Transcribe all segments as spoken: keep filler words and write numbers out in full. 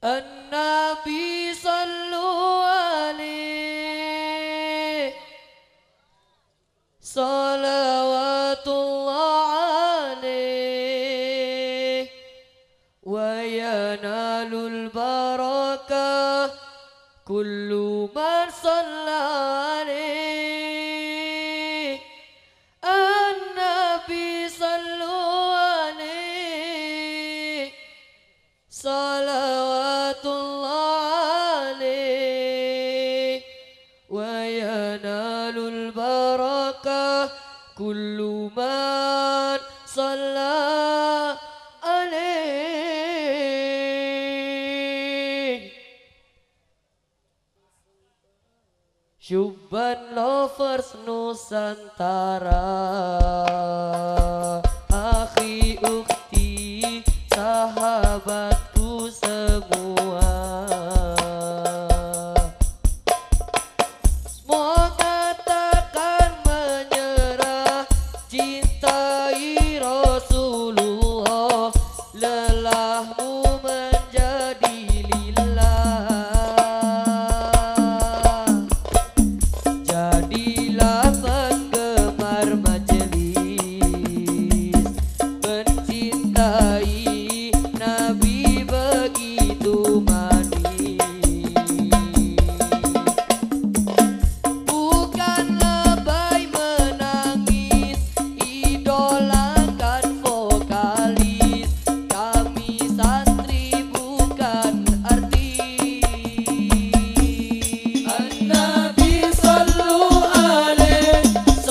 An-Nabi sallu alaihi salawatullah alaihi wa yanalul barakah kullu man salla alaihi. An-Nabi sallu alaihi salawatullah alaihi wa yanalul barakah kullu man salla alaihi. Syubban lovers Nusantara, akhi ukti sahabatku semua, semoga takkan menyerah, cintai Rasulullah, lelahmu menjadi lillah. Jadilah penggemar majelis, mencintai Nabi begitu manis. Bukan lebay menangis, idolakan vokalis, kami santri bukan artis. An-Nabi sallu alaihi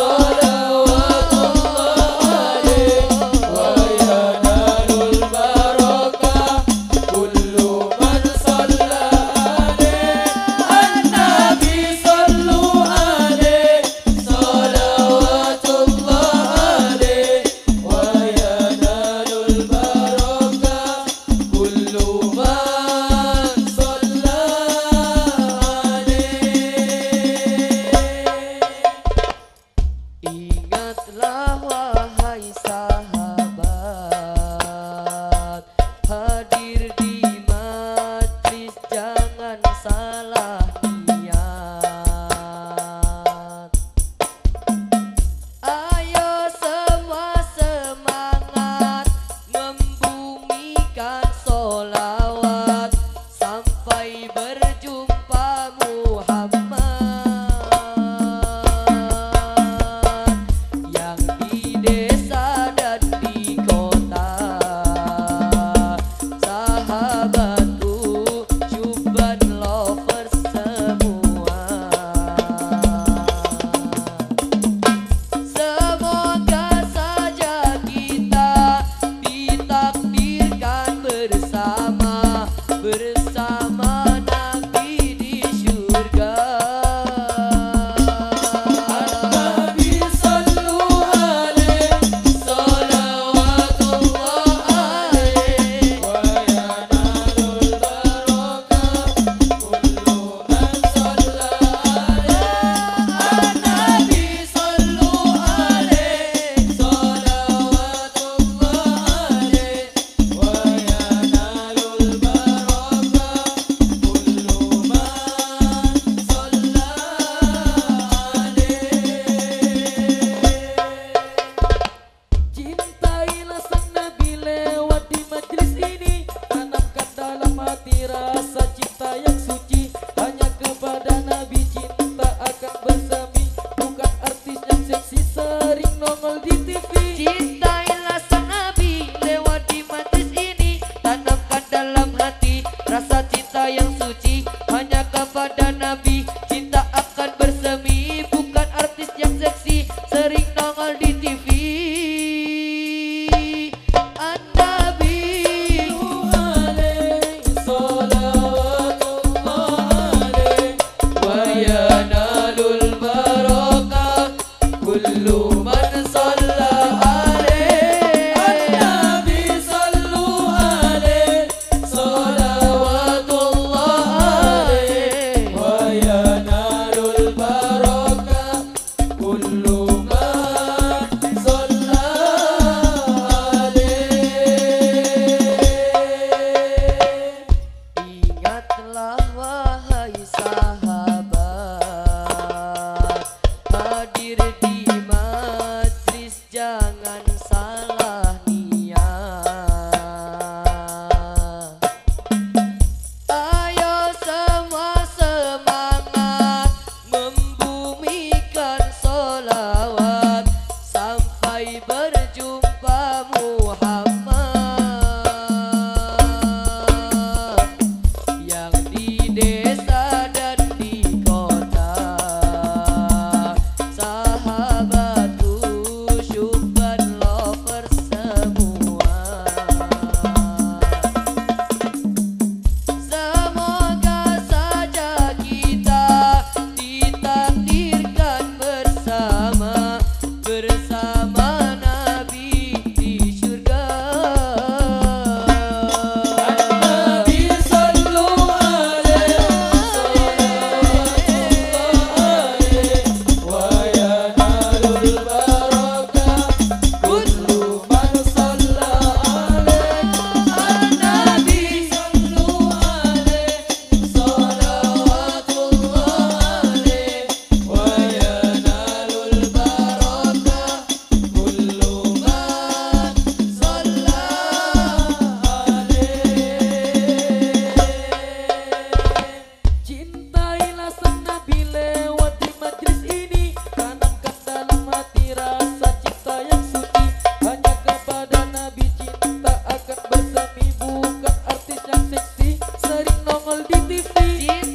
salawatullah alaihi wa yanalul barakah kullu man salla alaihi. An-Nabi sallu alaihi salawatullah alaihi wa yanalul barakah kullu man salla alaihi. Ingatlah wahai sahabat, hadir di majlis jangan salah niat. Ayo semua semangat membumikan sholawat sampai berjumpa Muhammad yang di desa dan di kota. Sahabatku Syubban lovers semua, semoga saja kita ditakdirkan bersama, bersama Nabi di syurga. An-Nabi sallu alaihi salawatullah alaihi wa yanalul barakah kullu man salla alaihi. An-Nabi sallu alaihi salawatullah alaihi wa yanalul barakah kullu man salla alaihi. Cintailah sang Nabi lewat di majlis ini, tanamkan dalam hati rasa cinta yang suci, hanya kepada Nabi cinta akan bersemi, bukan artis yang seksi sering nongol di T V. Cintailah sang Nabi lewat di majlis ini, tanamkan dalam hati rasa cinta yang suci, hanya kepada Nabi cinta akan bersemi, bukan artis yang seksi sering nongol di T V. An-Nabi alaihi salawatullah sering nongol di T V.